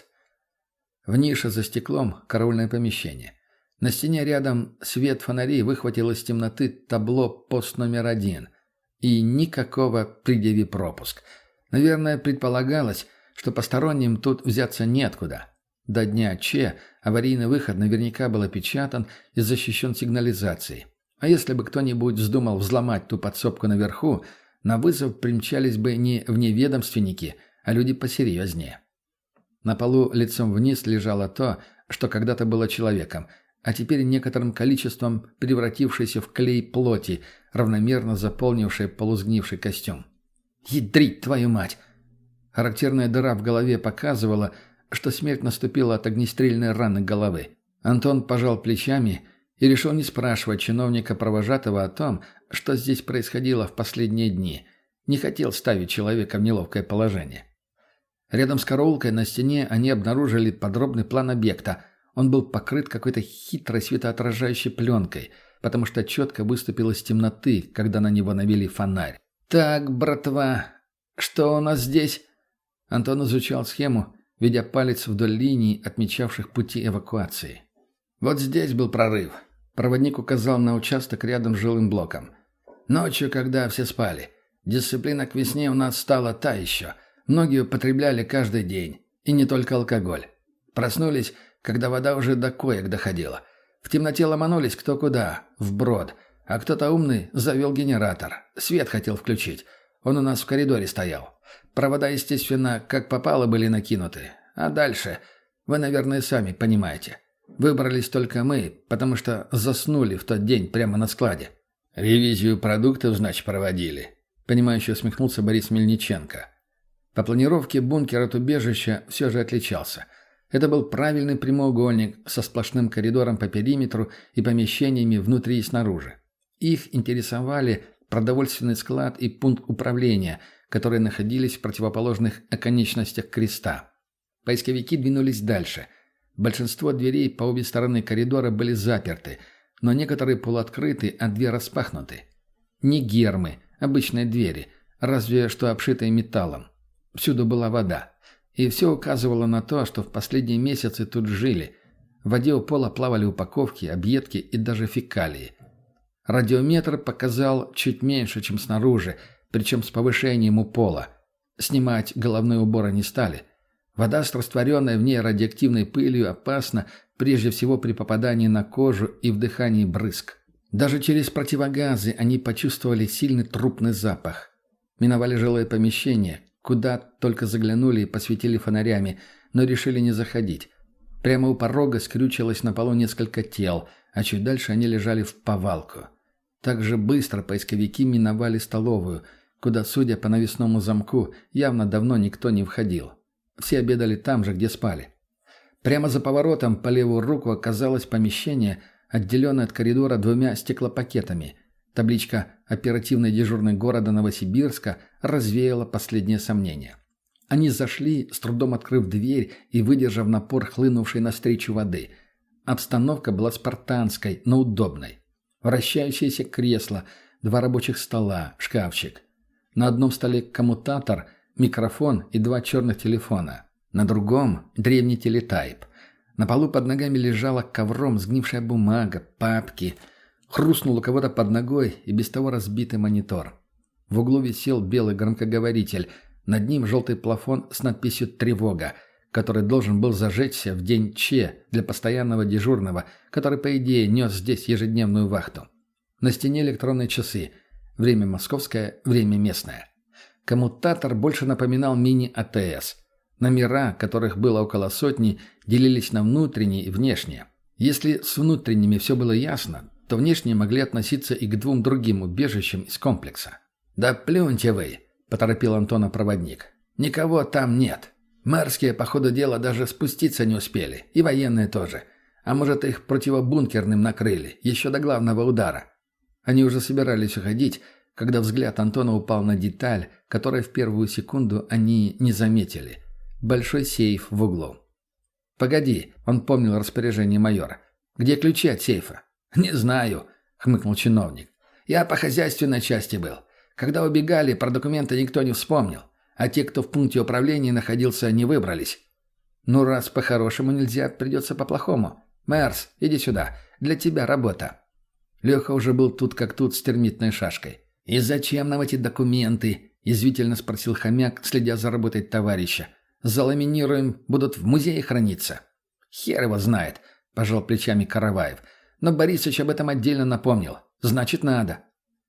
[SPEAKER 2] В нише за стеклом караульное помещение. На стене рядом свет фонарей выхватил из темноты табло «Пост номер один». И никакого «Предъяви пропуск». Наверное, предполагалось, что посторонним тут взяться неоткуда. До дня Че аварийный выход наверняка был опечатан и защищен сигнализацией. А если бы кто-нибудь вздумал взломать ту подсобку наверху, на вызов примчались бы не вневедомственники, а люди посерьезнее. На полу лицом вниз лежало то, что когда-то было человеком, а теперь некоторым количеством превратившееся в клей плоти, равномерно заполнившее полусгнивший костюм. «Ядрить твою мать!» Характерная дыра в голове показывала, что смерть наступила от огнестрельной раны головы. Антон пожал плечами и решил не спрашивать чиновника-провожатого о том, что здесь происходило в последние дни. Не хотел ставить человека в неловкое положение. Рядом с караулкой на стене они обнаружили подробный план объекта. Он был покрыт какой-то хитрой светоотражающей пленкой, потому что четко выступил из темноты, когда на него навели фонарь. «Так, братва, что у нас здесь?» Антон изучал схему, ведя палец вдоль линий, отмечавших пути эвакуации. «Вот здесь был прорыв». Проводник указал на участок рядом с жилым блоком. «Ночью, когда все спали. Дисциплина к весне у нас стала та еще. Многие употребляли каждый день. И не только алкоголь. Проснулись, когда вода уже до коек доходила. В темноте ломанулись кто куда, вброд. А кто-то умный завел генератор. Свет хотел включить. Он у нас в коридоре стоял. Провода, естественно, как попало были накинуты. А дальше, вы, наверное, сами понимаете. Выбрались только мы, потому что заснули в тот день прямо на складе». «Ревизию продуктов, значит, проводили?» Понимающе усмехнулся Борис Мельниченко. По планировке бункер от убежища все же отличался. Это был правильный прямоугольник со сплошным коридором по периметру и помещениями внутри и снаружи. Их интересовали продовольственный склад и пункт управления, которые находились в противоположных оконечностях креста. Поисковики двинулись дальше. Большинство дверей по обе стороны коридора были заперты, но некоторые полуоткрыты, а две распахнуты. Не гермы, обычные двери, разве что обшитые металлом. Всюду была вода. И все указывало на то, что в последние месяцы тут жили. В воде у пола плавали упаковки, объедки и даже фекалии. Радиометр показал чуть меньше, чем снаружи, причем с повышением у пола. Снимать головные уборы не стали. Вода с растворенной в ней радиоактивной пылью опасна прежде всего при попадании на кожу и вдыхании брызг. Даже через противогазы они почувствовали сильный трупный запах. Миновали жилое помещение, куда только заглянули и посветили фонарями, но решили не заходить. Прямо у порога скрючилось на полу несколько тел, а чуть дальше они лежали в повалку. Так же быстро поисковики миновали столовую, куда, судя по навесному замку, явно давно никто не входил. Все обедали там же, где спали. Прямо за поворотом по левую руку оказалось помещение, отделенное от коридора двумя стеклопакетами. Табличка «Оперативный дежурный города Новосибирска» развеяла последние сомнения. Они зашли, с трудом открыв дверь и выдержав напор хлынувшей навстречу воды. Обстановка была спартанской, но удобной. Вращающееся кресло, два рабочих стола, шкафчик. На одном столе коммутатор, микрофон и два черных телефона. На другом – древний телетайп. На полу под ногами лежала ковром сгнившая бумага, папки. Хрустнул у кого-то под ногой и без того разбитый монитор. В углу висел белый громкоговоритель. Над ним желтый плафон с надписью «Тревога», который должен был зажечься в день Че для постоянного дежурного, который, по идее, нес здесь ежедневную вахту. На стене электронные часы. Время московское, время местное. Коммутатор больше напоминал мини-АТС. Номера, которых было около сотни, делились на внутренние и внешние. Если с внутренними все было ясно, то внешние могли относиться и к двум другим убежищам из комплекса. «Да плюньте вы!» – поторопил Антона проводник. «Никого там нет. Мэрские, по ходу дела, даже спуститься не успели. И военные тоже. А может, их противобункерным накрыли, еще до главного удара». Они уже собирались уходить, когда взгляд Антона упал на деталь, которую в первую секунду они не заметили. Большой сейф в углу. «Погоди», — он помнил распоряжение майора. «Где ключи от сейфа?» «Не знаю», — хмыкнул чиновник. «Я по хозяйственной части был. Когда убегали, про документы никто не вспомнил. А те, кто в пункте управления находился, не выбрались». «Ну, раз по-хорошему нельзя, придется по-плохому. Мэрс, иди сюда. Для тебя работа». Леха уже был тут как тут с термитной шашкой. «И зачем нам эти документы?» – язвительно спросил хомяк, следя за работой товарища. «Заламинируем, будут в музее храниться». «Хер его знает», – пожал плечами Караваев. «Но Борисыч об этом отдельно напомнил. Значит, надо».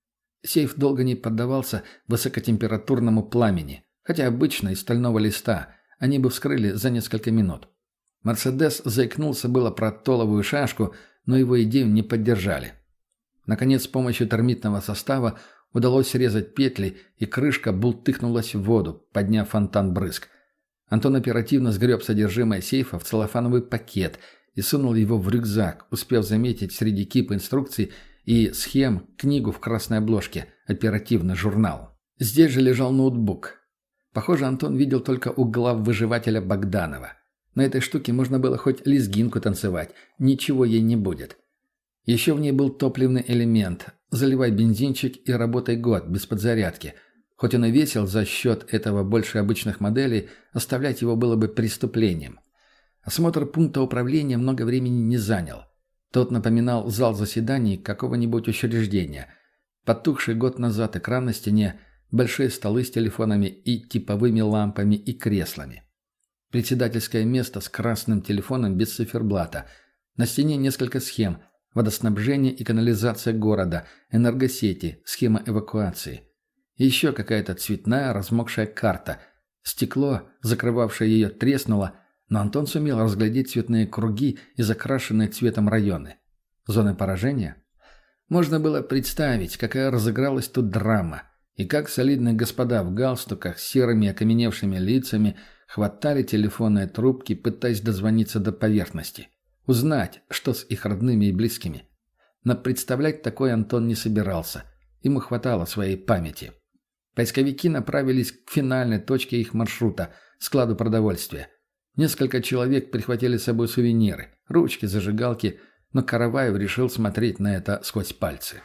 [SPEAKER 2] Сейф долго не поддавался высокотемпературному пламени, хотя обычно из стального листа они бы вскрыли за несколько минут. Мерседес заикнулся было про толовую шашку, но его идею не поддержали. Наконец, с помощью термитного состава удалось срезать петли, и крышка бултыхнулась в воду, подняв фонтан брызг. Антон оперативно сгреб содержимое сейфа в целлофановый пакет и сунул его в рюкзак, успев заметить среди кипа инструкций и схем книгу в красной обложке «Оперативный журнал». Здесь же лежал ноутбук. Похоже, Антон видел только у главвыживателя Богданова. На этой штуке можно было хоть лезгинку танцевать, ничего ей не будет. Еще в ней был топливный элемент. Заливай бензинчик и работай год, без подзарядки. Хоть он и весил за счет этого больше обычных моделей, оставлять его было бы преступлением. Осмотр пункта управления много времени не занял. Тот напоминал зал заседаний какого-нибудь учреждения. Потухший год назад экран на стене, большие столы с телефонами и типовыми лампами и креслами. Председательское место с красным телефоном без циферблата. На стене несколько схем. Водоснабжение и канализация города, энергосети, схема эвакуации. Еще какая-то цветная размокшая карта. Стекло, закрывавшее ее, треснуло, но Антон сумел разглядеть цветные круги и закрашенные цветом районы. Зоны поражения? Можно было представить, какая разыгралась тут драма, и как солидные господа в галстуках с серыми окаменевшими лицами хватали телефонные трубки, пытаясь дозвониться до поверхности. Узнать, что с их родными и близкими. Но представлять такое Антон не собирался. Ему хватало своей памяти. Поисковики направились к финальной точке их маршрута – складу продовольствия. Несколько человек прихватили с собой сувениры, ручки, зажигалки, но Караваев решил смотреть на это сквозь пальцы.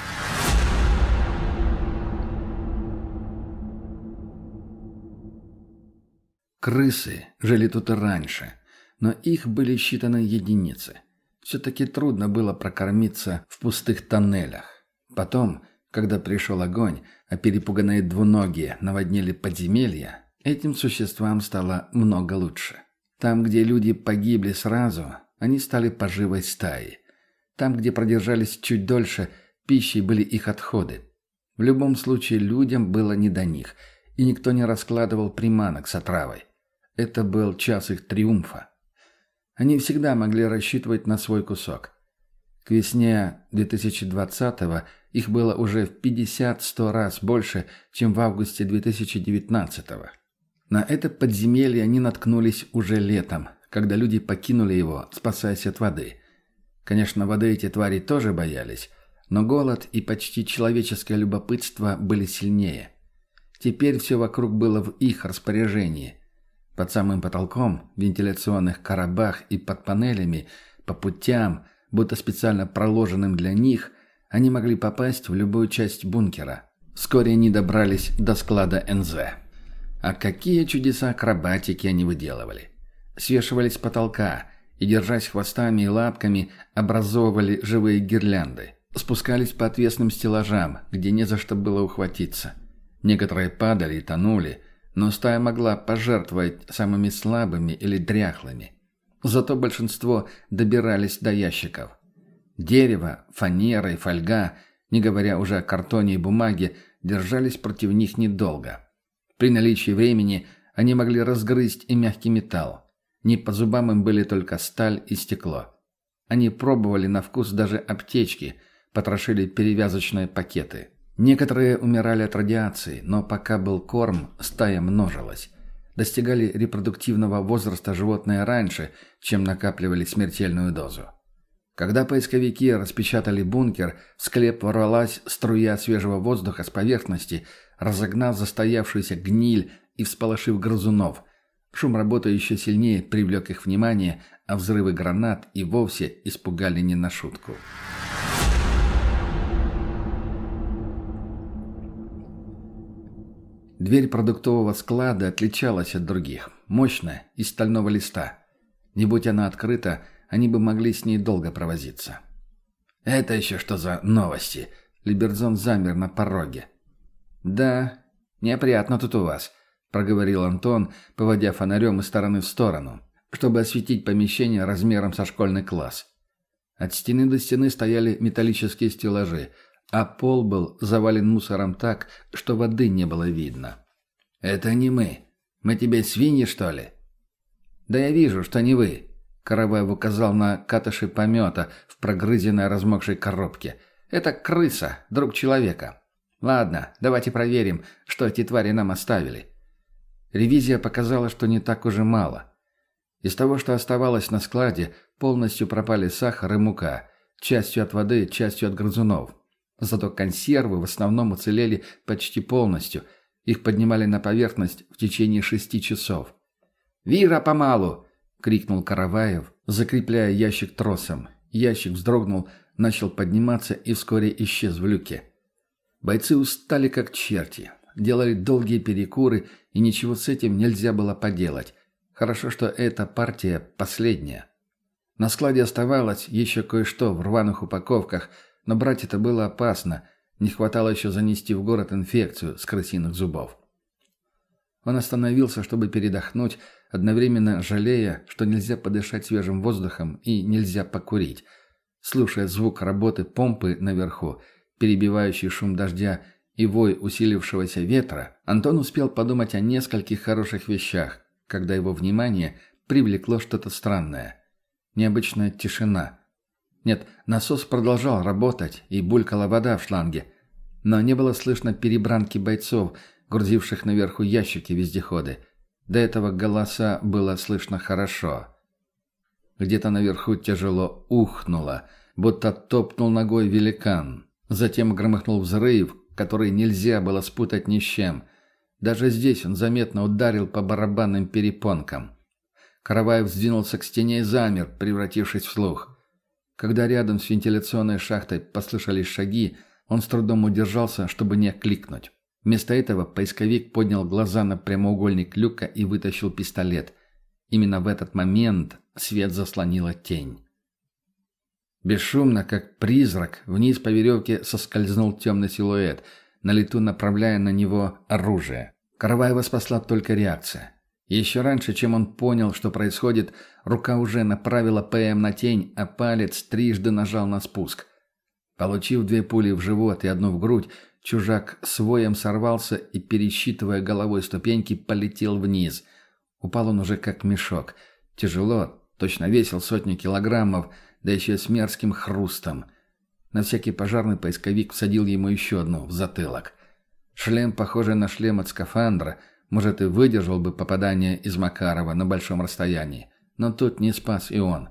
[SPEAKER 2] Крысы жили тут и раньше, но их были считанные единицы. Все-таки трудно было прокормиться в пустых тоннелях. Потом, когда пришел огонь, а перепуганные двуногие наводнили подземелья, этим существам стало много лучше. Там, где люди погибли сразу, они стали поживой стаей. Там, где продержались чуть дольше, пищей были их отходы. В любом случае людям было не до них, и никто не раскладывал приманок с отравой. Это был час их триумфа. Они всегда могли рассчитывать на свой кусок. К весне две тысячи двадцатого их было уже в пятьдесят-сто раз больше, чем в августе две тысячи девятнадцатого. На это подземелье они наткнулись уже летом, когда люди покинули его, спасаясь от воды. Конечно, воды эти твари тоже боялись, но голод и почти человеческое любопытство были сильнее. Теперь все вокруг было в их распоряжении. Под самым потолком, в вентиляционных коробах и под панелями, по путям, будто специально проложенным для них, они могли попасть в любую часть бункера. Вскоре они добрались до склада эн зэ. А какие чудеса акробатики они выделывали! Свешивались с потолка и, держась хвостами и лапками, образовывали живые гирлянды. Спускались по отвесным стеллажам, где не за что было ухватиться. Некоторые падали и тонули, но стая могла пожертвовать самыми слабыми или дряхлыми. Зато большинство добирались до ящиков. Дерево, фанера и фольга, не говоря уже о картоне и бумаге, держались против них недолго. При наличии времени они могли разгрызть и мягкий металл. Не по зубам им были только сталь и стекло. Они пробовали на вкус даже аптечки, потрошили перевязочные пакеты. Некоторые умирали от радиации, но пока был корм, стая множилась. Достигали репродуктивного возраста животные раньше, чем накапливали смертельную дозу. Когда поисковики распечатали бункер, в склеп ворвалась струя свежего воздуха с поверхности, разогнав застоявшуюся гниль и всполошив грызунов. Шум работы еще сильнее привлек их внимание, а взрывы гранат и вовсе испугали не на шутку. Дверь продуктового склада отличалась от других. Мощная, из стального листа. Не будь она открыта, они бы могли с ней долго провозиться. «Это еще что за новости?» Либерзон замер на пороге. «Да, неопрятно тут у вас», — проговорил Антон, поводя фонарем из стороны в сторону, чтобы осветить помещение размером со школьный класс. От стены до стены стояли металлические стеллажи, а пол был завален мусором так, что воды не было видно. «Это не мы. Мы тебе свиньи, что ли?» «Да я вижу, что не вы», — Караваев указал на катыши помета в прогрызенной размокшей коробке. «Это крыса, друг человека. Ладно, давайте проверим, что эти твари нам оставили». Ревизия показала, что не так уже мало. Из того, что оставалось на складе, полностью пропали сахар и мука, частью от воды, частью от грызунов. Зато консервы в основном уцелели почти полностью. Их поднимали на поверхность в течение шести часов. «Вира, помалу!» — крикнул Караваев, закрепляя ящик тросом. Ящик вздрогнул, начал подниматься и вскоре исчез в люке. Бойцы устали как черти. Делали долгие перекуры, и ничего с этим нельзя было поделать. Хорошо, что эта партия последняя. На складе оставалось еще кое-что в рваных упаковках, но брать это было опасно. Не хватало еще занести в город инфекцию с крысиных зубов. Он остановился, чтобы передохнуть, одновременно жалея, что нельзя подышать свежим воздухом и нельзя покурить. Слушая звук работы помпы наверху, перебивающий шум дождя и вой усилившегося ветра, Антон успел подумать о нескольких хороших вещах, когда его внимание привлекло что-то странное. Необычная тишина. Нет, насос продолжал работать, и булькала вода в шланге. Но не было слышно перебранки бойцов, грузивших наверху ящики-вездеходы. До этого голоса было слышно хорошо. Где-то наверху тяжело ухнуло, будто топнул ногой великан. Затем громыхнул взрыв, который нельзя было спутать ни с чем. Даже здесь он заметно ударил по барабанным перепонкам. Караваев сдвинулся к стене и замер, превратившись в слух. Когда рядом с вентиляционной шахтой послышались шаги, он с трудом удержался, чтобы не окликнуть. Вместо этого поисковик поднял глаза на прямоугольник люка и вытащил пистолет. Именно в этот момент свет заслонила тень. Бесшумно, как призрак, вниз по веревке соскользнул темный силуэт, на лету направляя на него оружие. Караваева спасла только реакция. Еще раньше, чем он понял, что происходит, рука уже направила ПМ на тень, а палец трижды нажал на спуск. Получив две пули в живот и одну в грудь, чужак с воем сорвался и, пересчитывая головой ступеньки, полетел вниз. Упал он уже как мешок. Тяжело, Точно весил сотни килограммов, да еще с мерзким хрустом. На всякий пожарный поисковик всадил ему еще одну в затылок. Шлем, похожий на шлем от скафандра, может, и выдержал бы попадание из Макарова на большом расстоянии, но тут не спас и он.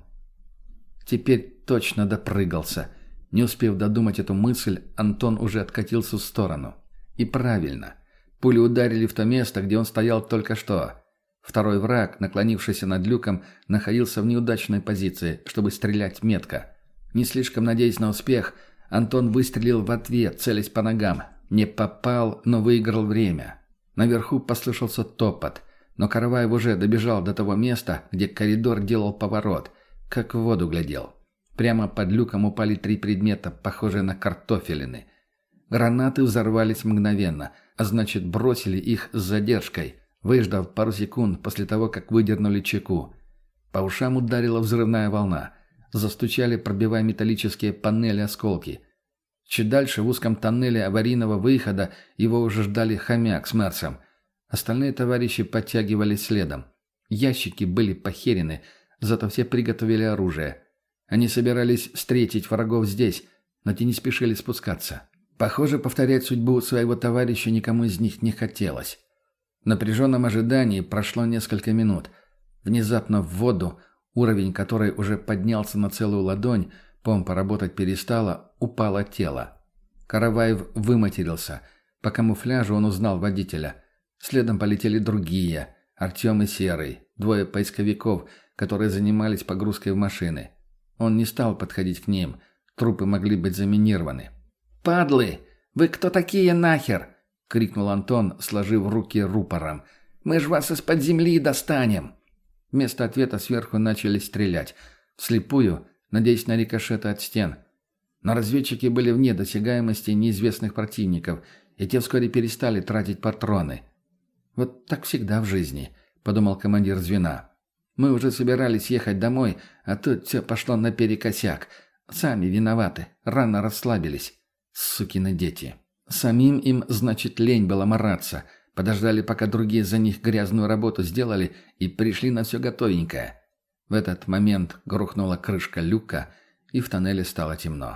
[SPEAKER 2] Теперь точно допрыгался. Не успев додумать эту мысль, Антон уже откатился в сторону. И правильно. Пули ударили в то место, где он стоял только что. Второй враг, наклонившийся над люком, находился в неудачной позиции, чтобы стрелять метко. Не слишком надеясь на успех, Антон выстрелил в ответ, целясь по ногам. Не попал, но выиграл время. Наверху послышался топот, но Караваев уже добежал до того места, где коридор делал поворот, как в воду глядел. Прямо под люком упали три предмета, похожие на картофелины. Гранаты взорвались мгновенно, а значит, бросили их с задержкой, выждав пару секунд после того, как выдернули чеку. По ушам ударила взрывная волна. Застучали, пробивая металлические панели осколки. Чуть дальше, в узком тоннеле аварийного выхода, его уже ждали хомяк с Мерсом. Остальные товарищи подтягивались следом. Ящики были похерены, зато все приготовили оружие. Они собирались встретить врагов здесь, но те не спешили спускаться. Похоже, повторять судьбу своего товарища никому из них не хотелось. В напряженном ожидании прошло несколько минут. Внезапно в воду, уровень которой уже поднялся на целую ладонь, помпа работать перестала, упало тело. Караваев выматерился. По камуфляжу он узнал водителя. Следом полетели другие. Артем и Серый, двое поисковиков, которые занимались погрузкой в машины. Он не стал подходить к ним. Трупы могли быть заминированы. «Падлы! Вы кто такие нахер?» — крикнул Антон, сложив руки рупором. «Мы ж вас из-под земли достанем!» Вместо ответа сверху начали стрелять. Вслепую, надеясь на рикошеты от стен. Но разведчики были вне досягаемости неизвестных противников, и те вскоре перестали тратить патроны. «Вот так всегда в жизни», — подумал командир звена. «Мы уже собирались ехать домой, а тут все пошло наперекосяк. Сами виноваты, рано расслабились. Сукины дети. Самим им, значит, лень было мараться. Подождали, пока другие за них грязную работу сделали, и пришли на все готовенькое». В этот момент грохнула крышка люка, и в тоннеле стало темно.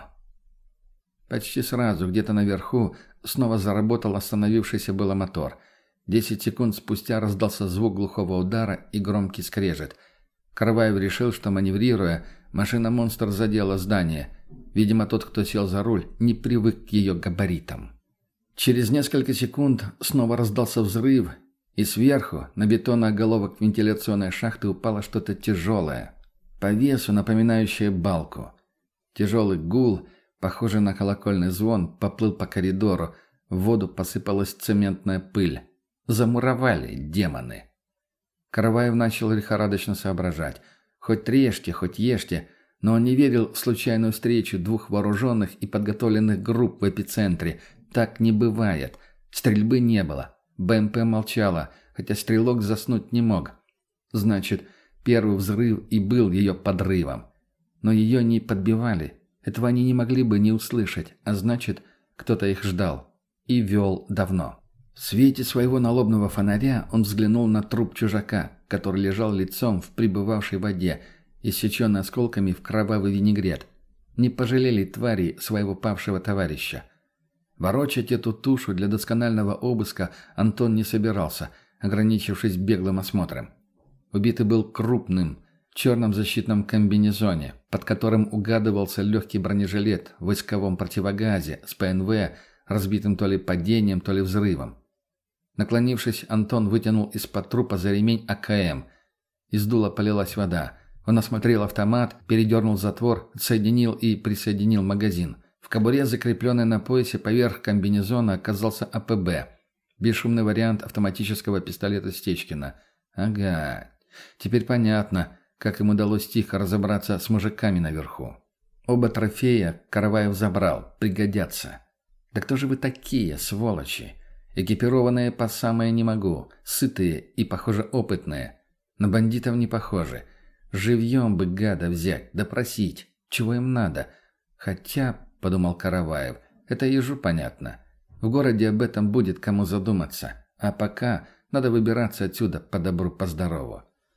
[SPEAKER 2] Почти сразу, где-то наверху, снова заработал остановившийся было мотор. Десять секунд спустя раздался звук глухого удара и громкий скрежет. Караваев решил, что, маневрируя, машина-монстр задела здание. Видимо, тот, кто сел за руль, не привык к ее габаритам. Через несколько секунд снова раздался взрыв, и сверху, на бетоноголовок вентиляционной шахты, упало что-то тяжелое, по весу напоминающее балку. Тяжелый гул, похожий на колокольный звон, поплыл по коридору, в воду посыпалась цементная пыль. Замуровали демоны. Караваев начал лихорадочно соображать. Хоть режьте, хоть ешьте, но он не верил в случайную встречу двух вооруженных и подготовленных групп в эпицентре. Так не бывает. Стрельбы не было. БМП молчала, хотя стрелок заснуть не мог. Значит, первый взрыв и был ее подрывом. Но ее не подбивали. Этого они не могли бы не услышать, а значит, кто-то их ждал. И вел давно. В свете своего налобного фонаря он взглянул на труп чужака, который лежал лицом в прибывавшей воде, иссеченный осколками в кровавый винегрет. Не пожалели твари своего павшего товарища. Ворочать эту тушу для досконального обыска Антон не собирался, ограничившись беглым осмотром. Убитый был крупным, в черном защитном комбинезоне, под которым угадывался легкий бронежилет в войсковом противогазе с ПНВ, разбитым то ли падением, то ли взрывом. Наклонившись, Антон вытянул из-под трупа за ремень АКМ. Из дула полилась вода. Он осмотрел автомат, передернул затвор, отсоединил и присоединил магазин. В кобуре, закрепленной на поясе поверх комбинезона, оказался АПБ. Бесшумный вариант автоматического пистолета Стечкина. Ага, теперь понятно, как им удалось тихо разобраться с мужиками наверху. Оба трофея Караваев забрал, пригодятся. Да кто же вы такие, сволочи? Экипированные по самое не могу, сытые и, похоже, опытные. На бандитов не похожи. Живьем бы гада взять, допросить. Чего им надо? Хотя, — подумал Караваев, — это ежу понятно. В городе об этом будет кому задуматься. А пока надо выбираться отсюда по добру, по здорову.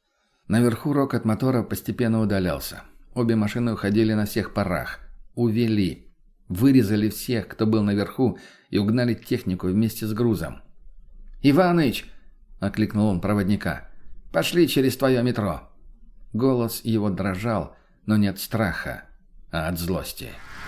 [SPEAKER 2] Наверху рокот мотора постепенно удалялся. Обе машины уходили на всех парах. Увели. Вырезали всех, кто был наверху, и угнали технику вместе с грузом. «Иваныч!» — окликнул он проводника. «Пошли через твое метро!» Голос его дрожал, но не от страха, а от злости.